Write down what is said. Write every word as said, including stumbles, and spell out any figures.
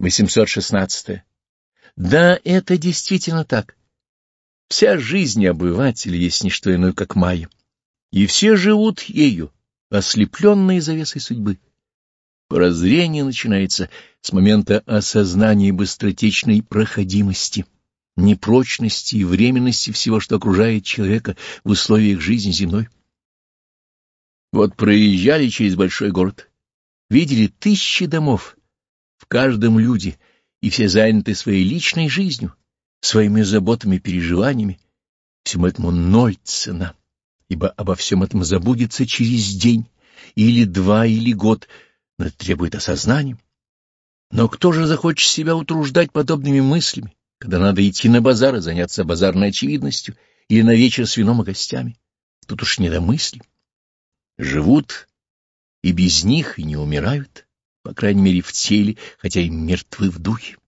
восемьсот шестнадцатое. Да, это действительно так. Вся жизнь обывателя есть не что иное, как майя, и все живут ею, ослепленные завесой судьбы. Прозрение начинается с момента осознания быстротечной проходимости, непрочности и временности всего, что окружает человека в условиях жизни земной. Вот проезжали через большой город, видели тысячи домов, в каждом люди, и все заняты своей личной жизнью, своими заботами и переживаниями. Всему этому ноль цена, ибо обо всем этом забудется через день, или два, или год, но это требует осознания. Но кто же захочет себя утруждать подобными мыслями, когда надо идти на базар и заняться базарной очевидностью или на вечер с вином и гостями? Тут уж не до мысли. Живут и без них, и не умирают, по крайней мере в теле, хотя и мертвы в духе.